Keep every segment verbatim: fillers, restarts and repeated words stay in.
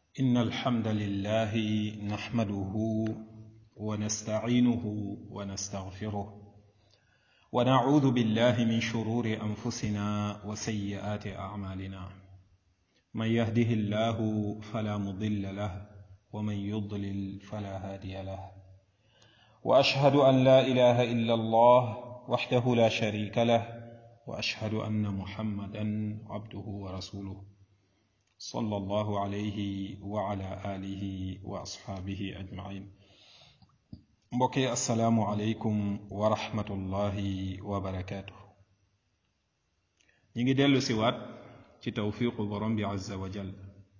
إن الحمد لله نحمده ونستعينه ونستغفره ونعوذ بالله من شرور أنفسنا وسيئات أعمالنا من يهده الله فلا مضل له ومن يضلل فلا هادي له وأشهد أن لا إله إلا الله وحده لا شريك له وأشهد أن محمدا عبده ورسوله صلى الله عليه وعلى آله وأصحابه أجمعين mbokki assalaamu aleykum wa rahmatullahi wa barakaatu. ñi ngi dellu si waat ci tawfiqu borom bi azza wa jal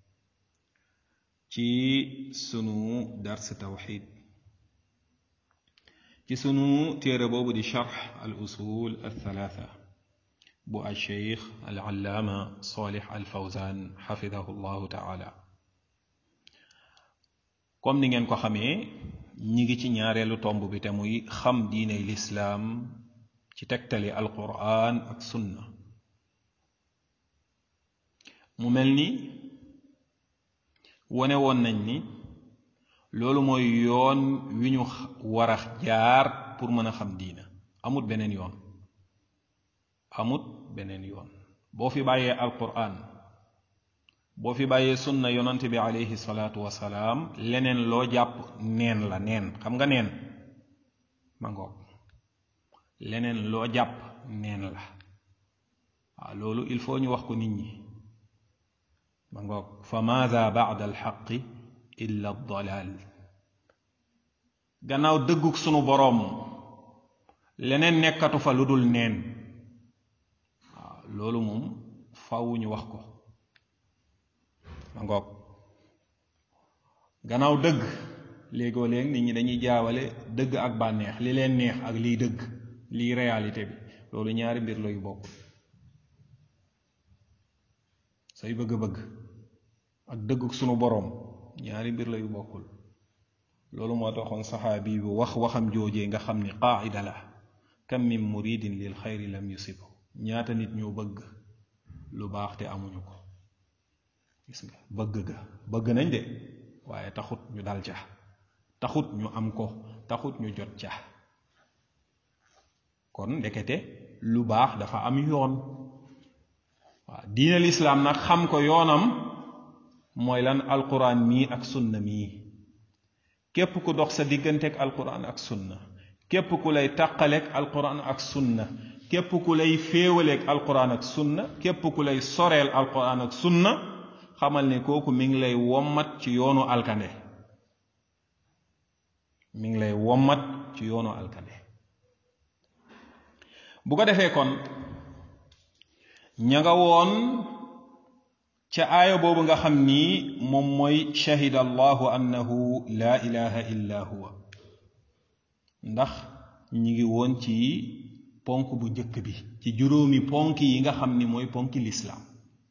ci sunu dars tawxid ci sunu téere boobu di charx al usul al thalatha bu al cheikh al allaama salih al fawzan xafidahu llahu taala. comme ni ngeen ko xamee ñi ngi ci ñaareelu tomb bi te muy xam diiney lislaam ci tegtali alquran ak sunna. mu mel ni wone woon nañ ni loolu mooy yoon wi ñu war a jaar pour mën a xam diina. amut beneen yoon amut beneen yoon boo fi bàyyee alquran boo fi bàyyee sunna yonante bi alayhi salaatu wasalaam leneen loo jàpp neen la neen xam nga neen ma ngoog leneen loo jàpp neen la waaw loolu il faut ñu wax ko nit ñi ma ngoog fa maada baada alxaqi illa dalal. gannaaw dëggug sunu boroom leneen nekkatu fa lu dul neen waaw loolu moom faaw ñu wax ko ma ngoog gannaaw dëgg léegoo léeg nit ñi dañuy jaawale dëgg ak bànneex li leen neex ak liy dëgg liy réalité bi loolu ñaari mbir la yu bokk. say bëgg-bëgg ak dëgg sunu boroom ñaari mbir la yu bokkul. loolu moo taxoon saxaabi bu wax waxam joojee nga xam ni qaa'ida la kam min muridin lil xayri lam yusib. ñaata nit ñoo bëgg lu baax te amuñu ko. gis nga bëgg ga bëgg nañ de waaye taxut ñu dal ca taxut ñu am ko taxut ñu jot ca. kon ndekete lu baax dafa am yoon. waaw diina lislaam nag xam ko yoonam mooy lan alquran mii ak sunna mii. képp ku dox sa digganteeg alquran ak sunna képp ku lay tàqaleeg alquran ak sunna képp ku lay féewaleeg alquran ak sunna képp ku lay soreel alquran ak sunna xamal ne kooku mi ngi lay wommat ci yoonu alkande mi ngi lay wommat ci yoonu alkande. bu ko defee kon ña nga woon ca aaya boobu nga xam ni moom mooy shahida allahu annahu laa ilaha illa huwa. ndax ñi ngi woon ci ponk bu njëkk bi ci juróomi ponk yi nga xam ni mooy ponki lislaam.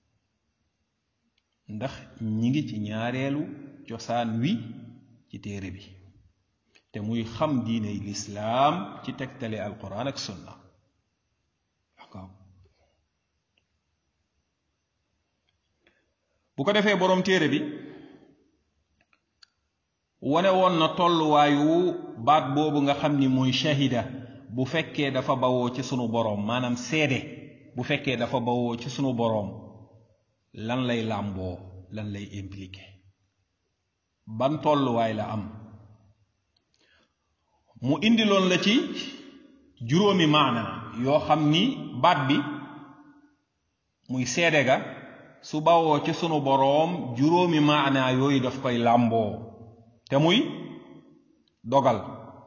ndax ñi ngi ci ñaareelu cosaan wi ci téere bi te muy xam diiney lislaam ci tegtale alquran ak sunna. bu ko defee boroom téere bi wane woon na tolluwaayu baat boobu nga xam ni mooy shahida bu fekkee dafa bawoo ci sunu boroom maanaam seede bu fekkee dafa bawoo ci sunu boroom lan lay làmboo lan lay impliqué ban tolluwaay la am. mu indiloon la ci juróomi maana yoo xam ni baat bi muy seede ga su bawoo ci sunu boroom juróomi maana yooyu daf koy làmboo te muy dogal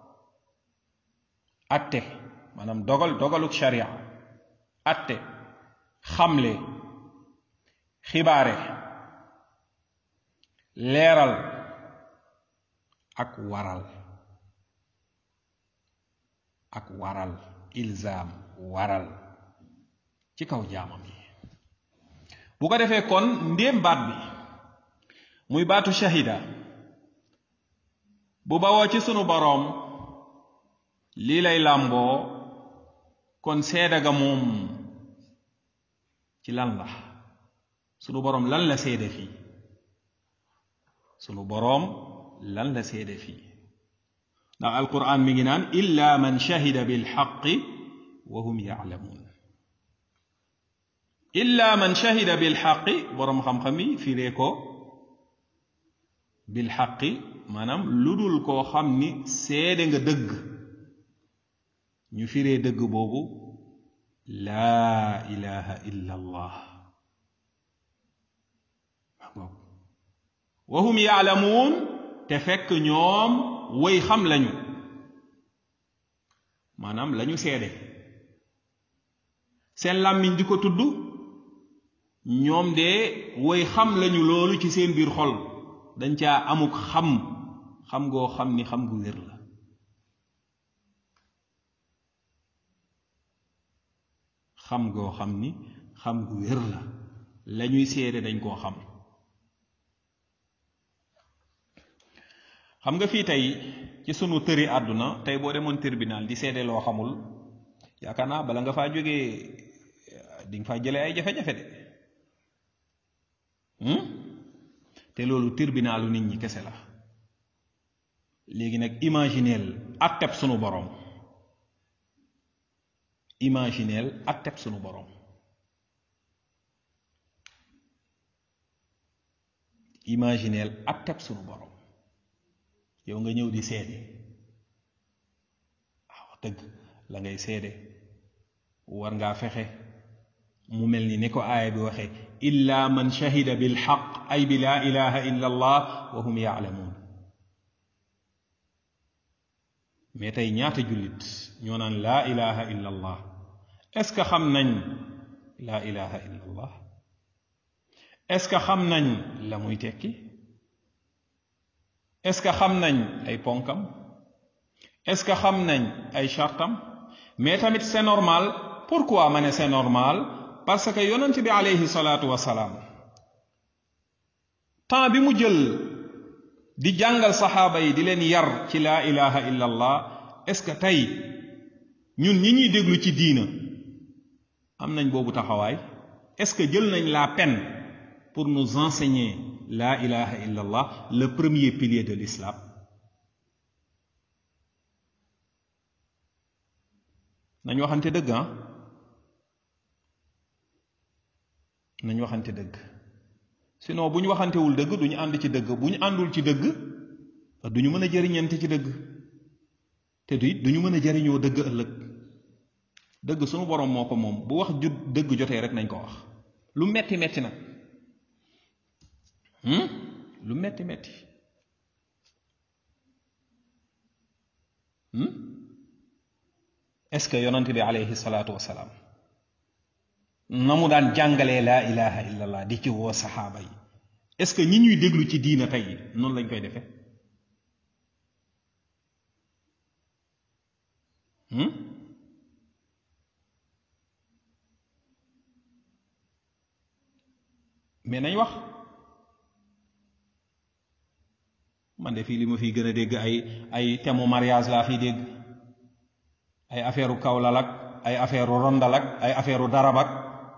atte maanaam dogal dogaluk sharia atte xamle xibaare leeral ak waral ak waral ilzaam waral ci kaw jaamam yi. bu ko defee kon ndéem baat bi muy baatu shahida bu bawoo ci sunu boroom lii lay làmboo kon seede ga moom ci lan la sunu boroom lan la seede fii sunu boroom lan la seede fii ndax alquran mi ngi naan illa man shahida bil haqqi wa hum ya'lamun illa man shahida bil haqqi boroom xam-xam yi firee ko bil haqqi maanaam lu dul koo xam ni seede nga dëgg ñu firee dëgg boobu laa ilaha illa allah wa hum yaalamuun te fekk ñoom way xam lañu maanaam lañu seede seen làmmiñ di ko tudd ñoom de way xam lañu loolu ci seen biir xol dañ caa amuk xam xam goo xam ni xam gu wér la xam goo xam ni xam gu wér la lañuy seede dañ koo xam xam nga fii tey ci sunu tëri àdduna tey boo demoon tribunal di seede loo xamul yaakaar naa bala nga faa jógee di nga faa jëlee ay jafe-jafe de te loolu tribunalu nit ñi kese la léegi nag imagineel atteb sunu boroom imagineel atteb sunu boroom imagineel atteb sunu boroom yow nga ñëw di seede waaw dëgg la ngay seede war ngaa fexe mu mel ni ni ko aaya bi waxee illa man shahida bil haqq ay bi laa ilaha illa allah wa hum yaalamuun mais tey ñaata jullit ñoo naan laa ilaha illa allah est-ce que xam nañ laa ilaha illa allah est-ce que xam nañ la muy tekki est-ce que xam nañ ay ponkam est-ce que xam nañ ay chartam mais tamit c'est normal pourquoi ma ne c'est normal parce que yonent bi alayhi salaatu wasalaam temps bi mu jël di jàngal saxaaba yi di leen yar ci laa ilaha illa allah est-ce que tey ñun ñi ñuy déglu ci diina am nañ boobu taxawaay est-ce que jël nañ la peine pour nous enseigner la ilaha illa allah le premier pilier de l'islam nañ waxante dëgg ah nañ waxante dëgg sinon bu ñu waxantewul dëgg du ñu ànd ci dëgg bu ñu àndul ci dëgg du ñu mën a jëriñante ci dëgg te du it du ñu mën a jëriñoo dëgg ëllëg dëgg sunu borom moo ko moom bu wax ju dëgg jotee rek nañ ko wax lu metti metti nag lu metti metti est-ce que yonent bi alayhi salaatu wasalaam na mu daan jàngalee laa ilaha illallah di ci woo saxaaba yi est-ce que ñi ñuy déglu ci diina tey noonu lañ koy defee mais nañ wax man de fii li ma fiy gën a dégg ay ay temu mariage laa fiy dégg ay affaire u kawlal ak ay affaire u rondal ak ay affaire u darab ak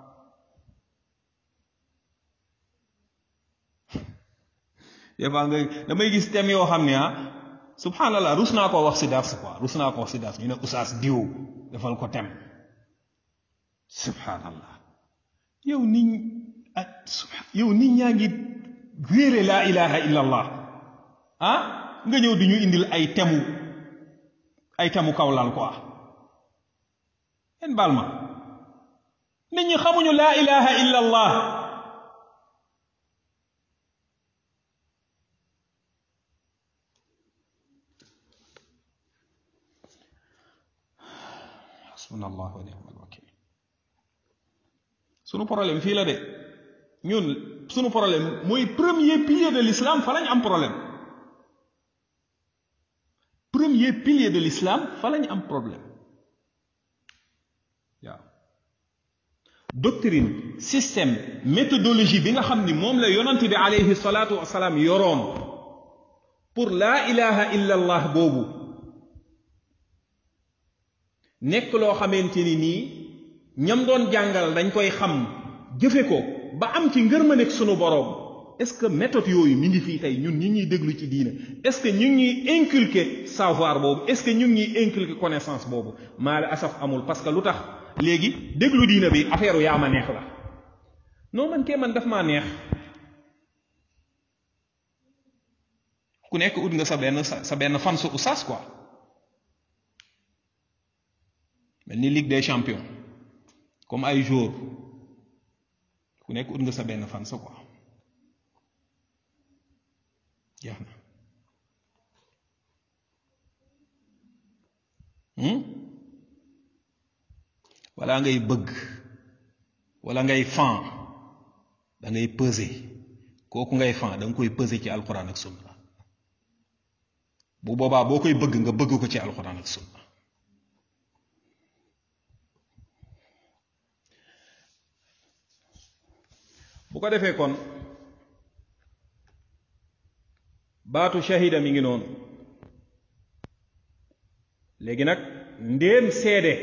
des fois nga damay gis thème yoo xam ne ah subhanallah rus naa koo wax si dars quoi rus naa koo wax si dars ñu ne oustaz diw defal ko thème subhanallah yow nit ah yow nit ñaa ngi réere laa ilaha illa allah ah nga ñëw di ñu indil ay temu ay temu kawlal quoi en baal ma nit ñi xamuñu laa ilaha illa allah hasbunallahu wa ni'mal wakil sunu problème fii la de ñun sunu problème mooy premier pilier de l'islam fa lañ am problème premier pilier de l'islam fa lañ am problème waaw doctrine système méthodologie bi nga xam ni moom la yonent bi alayhi salaatu wasalaam yoroon pour laa ilaha illa allah boobu nekk loo xamante ni nii ñam doon jàngal dañ koy xam jëfe ko ba am ci ngërmanek sunu boroom est-ce que méthode yooyu mi ngi fii tey ñun ñi ñuy déglu ci diina est-ce que ñu ngi ñuy inculquer savoir boobu est-ce que ñu ngi ñuy inculquer connaissance boobu maal asaf amul parce que lu tax léegi déglu diina bi affaire yaa ma neex la non man kee man daf maa neex ku nekk ut nga sa benn sa benn fan su oustaz quoi mel ni Ligue des champions comme ay jour ku nekk ut nga sa benn fan sa quoi jeex na wala ngay bëgg wala ngay fan da ngay peser kooku ngay fan da nga koy peser ci alquran ak sunna bu boobaa boo koy bëgg nga bëgg ko ci alquran ak sunna bu ko defee kon baatu shahida mi ngi noonu léegi nag ndéem seede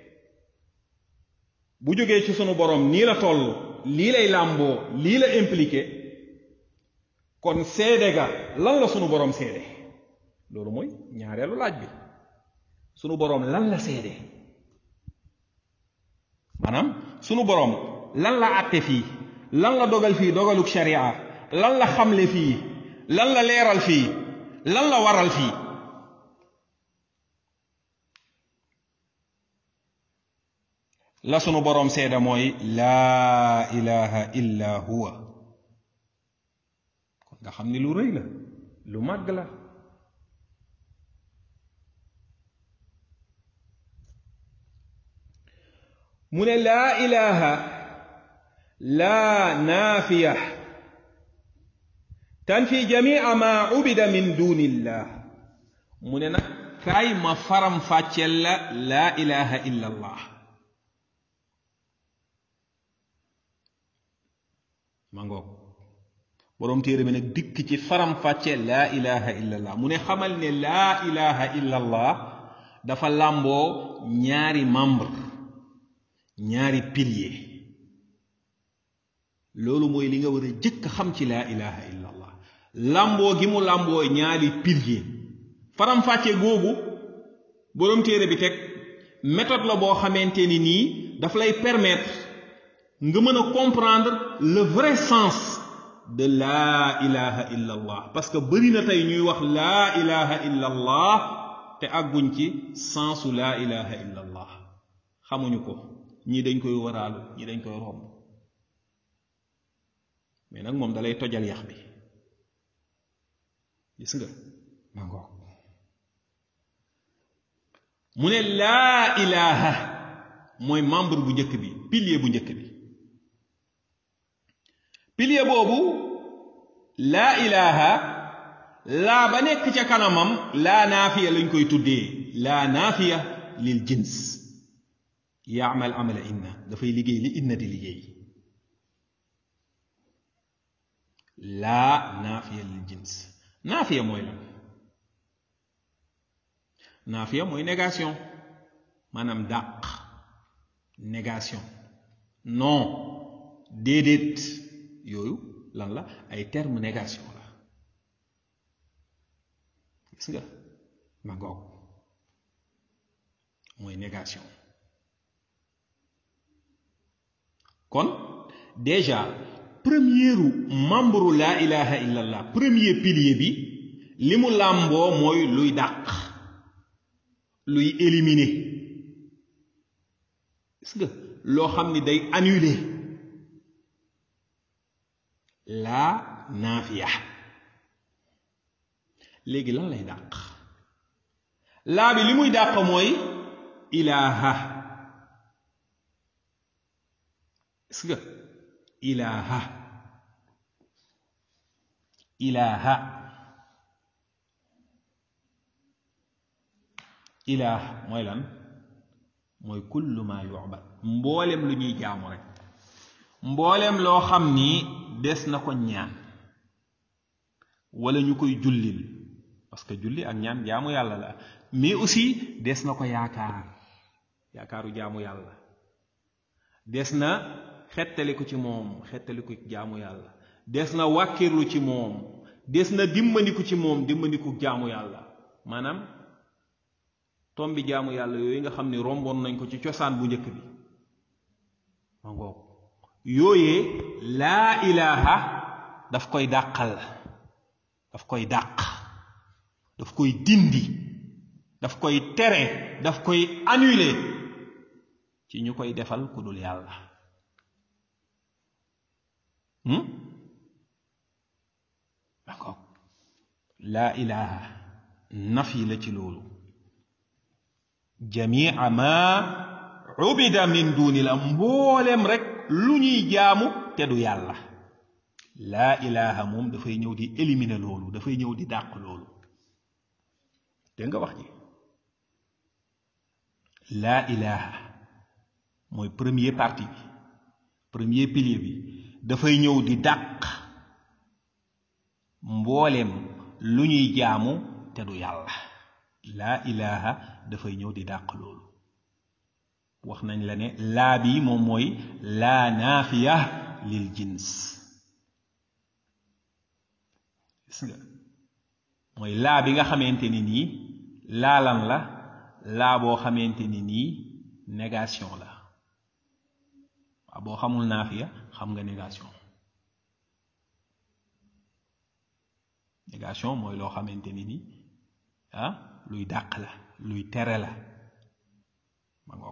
bu jógee ci sunu borom nii la toll lii lay làmboo lii la impliqué kon seede ga lan la sunu borom seede loolu mooy ñaareelu laaj bi sunu borom lan la seede maanaam sunu borom lan la àtte fii lan la dogal fii dogaluk sharia lan la xamle fii lan la leeral fii lan la waral fii la sunu boroom seeda mooy laa ilaha illa huwa kon nga xam ni lu rëy la lu màgg la mu ne laa ilaha laa naafiya tanfi jamia ma ubida min dunillah mu ne nag kaay ma faram fàcceel la laa ilaha illa allah ma ngoog boroom téere bi nag dikk ci faram fàcce laa ilaha illa allah mu ne xamal ne laa ilaha illa allah dafa làmboo ñaari membre ñaari pilier loolu mooy li nga war a jëkk xam ci laa ilaha illa allah làmboo gi mu làmboo ñaari pilier faram fàcce googu boroom téere bi teg méthode la boo xamante ni nii daf lay permettre nga mën a comprendre le vrai sens de laa ilaha illa allah parce que bari na tey ñuy wax laa ilaha illa allah te àgguñ ci sensu laa ilaha illa allah xamuñu ko ñii dañ koy waraalu ñii dañ koy romb mais nag moom dalay tojal yax bi gis nga ma ngoog mu ne laa ilaha mooy membre bu njëkk bi pilier bu njëkk bi pilier boobu laa ilaha laa ba nekk ca kanamam laa naafiya lañ koy tuddee laa naafiya lil jins yaamal amala inna dafay liggéey li inna di liggéey laa naafiya lil jins naafiya mooy lan naafiya mooy négation maanaam dàq négation non déedéet yooyu lan la ay terme négation la gis nga ma ngoog mooy négation kon déjà premieru membre laa ilaha illallah premier pilier bi li mu làmboo mooy luy dàq luy éliminer gis nga loo xam ni day annuler laa naafiya léegi lan lay dàq laa bi li muy dàq mooy ilaha gis nga ilaha ilaha ilah mooy lan mooy kullu ma yu'bad mboolem lu ñuy jaamu rek mboolem loo xam ni des na ko ñaan wala ñu koy jullil parce que julli ak ñaan jaamu yàlla la mais aussi des na ko yaakaar yaakaaru jaamu yàlla des na xettali ko ci moom xettali ko jaamu yàlla des na wàkkirlu ci moom des na dimbandiku ci moom dimbandiku jaamu yàlla maanaam tombi jaamu yàlla yooyu nga xam ni romboon nañ ko ci cosaan bu njëkk bi ma ngoog yooyee laa ilaha daf koy dàqal daf koy dàq daf koy dindi daf koy tere daf koy annuler ci ñu koy defal ku dul yàlla hmm d'accord laa ilaha nafi la ci loolu jamia ma ubida min dunillah mboolem rek lu ñuy jaamu te du yàlla laa ilaha moom dafay ñëw di éliminer loolu dafay ñëw di dàq loolu dégg nga wax ji laa ilaha mooy premier partie bi premier pilier bi dafay ñëw di dàq mboolem lu ñuy jaamu te du yàlla laa ilaha dafay ñëw di dàq loolu wax nañ la ne laa bi moom mooy laa naafiya lil jins gis nga mooy laa bi nga xamante ni nii laalan la laa boo xamante ni nii négation la waaw boo xamul naafiya xam nga négation négation mooy loo xamante ni nii ah luy dàq la luy tere la ma ngoog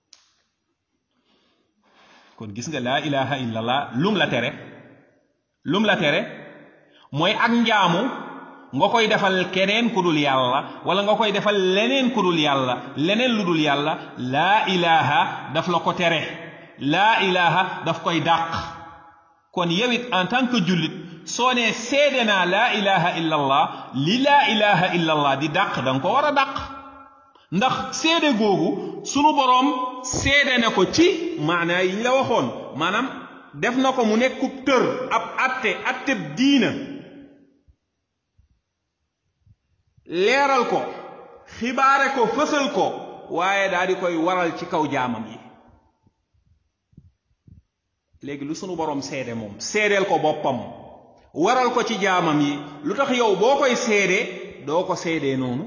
kon gis nga laa ilaha illallah lum la tere lum la tere mooy ak njaamu nga koy defal keneen ku dul yàlla wala nga koy defal leneen ku dul yàlla leneen lu dul yàlla laa ilaha daf la ko tere laa ilaha daf koy dàq kon yow it en tant que jullit soo nee seede naa laa ilaha illallah li laa ilaha illallah di dàq da nga ko war a dàq ndax seede googu sunu boroom seede na ko ci maanaa yi ñu la waxoon maanaam def na ko mu nekkub tër ab atte atteb diina leeral ko xibaare ko fësal ko waaye daal di koy waral ci kaw jaamam yi léegi lu sunu boroom seede moom seedeel ko boppam waral ko ci jaamam yi lu tax yow boo koy seede doo ko seedee noonu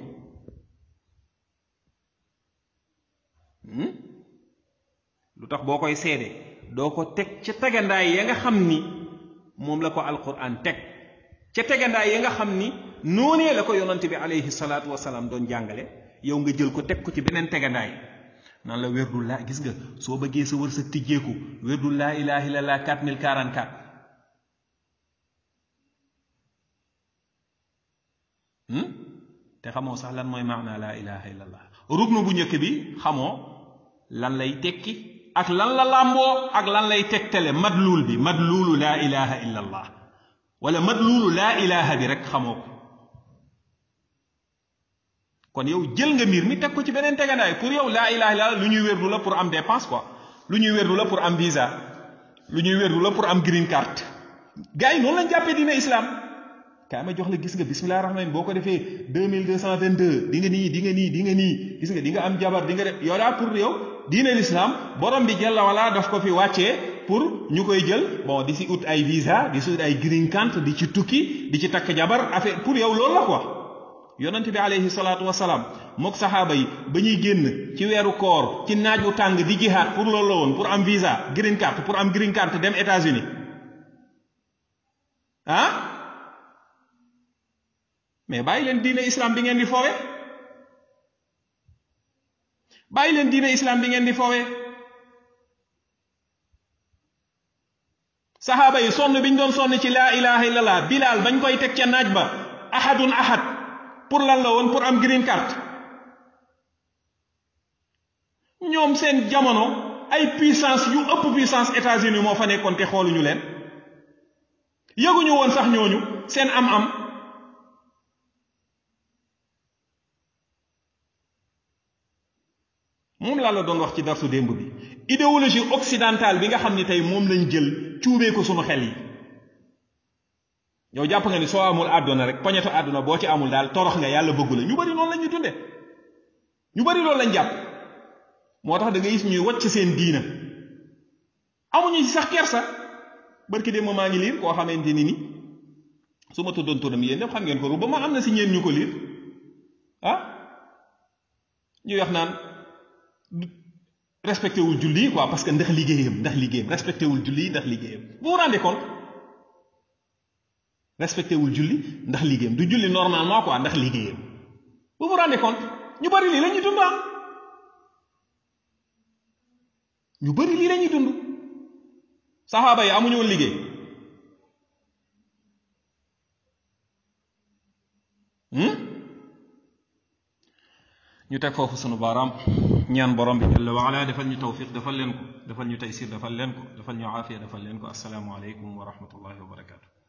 lu tax boo koy seede doo ko teg ca tegandaay ya nga xam ni moom la ko alquran teg ca tegandaay ya nga xam ni noonee la ko yonante bi alayhi salaatu wasalaam doon jàngale yow nga jël ko teg ko ci beneen tegandaay naan la wérdul laa gis nga soo bëggee sa wër sa tijjeeku wérdul laa ilaha illallah quatre mille quarante-quatre te xamoo sax lan mooy maana laa ilaha illallah ruknu bu njëkk bi xamoo lan lay tekki ak lan la làmboo ak lan lay tegtale madluul bi madluulu laa ilaha illallah wala madluulu laa ilaha bi rek xamoo ko kon yow jël nga mbir mi teg ko ci beneen tegandaay pour yow laa ilaha illallah lu ñuy wérdu la pour am dépense quoi lu ñuy wérdu la pour am visa lu ñuy wérdu la pour am green card gars yi noonu lañ jàppee diine islam kaay ma jox la gis nga bismillah rahman boo ko defee deux mille deux cent vingt-deux di nga nii di nga nii di nga nii gis nga di nga am jabar di nga def yow daa pour yow diine l'islam borom bi jalla wala daf ko fi wàccee pour ñu koy jël bon di si ut ay visa di si ut ay green card di ci tukki di ci takk jabar affaire pour yow loolu la quoi yonent bi alayhi salaatu wasalaam mook saxaaba yi ba ñuy génn ci weeru koor ci naaj wu tàng di jihaad pour loolu la woon pour am visa green card pour am green card dem États-Unis ah mais bàyyi leen diine islam bi ngeen di foowe bàyyi leen diine islam bi ngeen di foowe saxaaba yi sonn biñ doon sonn ci laa ilaha illallah Bilaal bañ koy teg ca naaj ba ahadun ahad pour lan la woon pour am green card ñoom seen jamono ay puissance yu ëpp puissance États-Unis moo fa nekkoon te xooluñu leen yëguñu woon sax ñooñu seen am-am moom laa la doon wax ci darsu démb bi idéologie occidentale bi nga xam ni tey moom lañ jël cuubee ko sunu xel yi yow jàpp nga ni soo amul àdduna rek poñeto àdduna boo ci amul daal torox nga yàlla bëggu la ñu bari loolu la ñuy dunde ñu bari loolu lañ jàpp moo tax da nga gis ñuy wacc seen diina amuñu ci sax kersa barki de maa ngi liir koo xamante ni ni su ma tuddoon turam yéen ñëpp xam ngeen ko ba ma am na si ñeen ñu ko liir ah ñuy wax naan respecté wul julli quoi parce que ndax liggéeyam ndax liggéeyam respecté wul julli ndax liggéeyam vous vous rendez compte respecté wul julli ndax liggéeyam du julli normalement quoi ndax liggéeyam vous vous rendez compte ñu bari lii la ñuy dund am ñu bari lii la ñuy dund saxaaba yi amuñu woon liggéey ñu teg foofu sunu baaraam ñaan borom bi jalla wa ala defal ñu tawfiq defal leen ko defal ñu taysir defal leen ko defal ñu aafiya defal leen ko assalaamu aleykum wa rahmatullahi wa barakatuh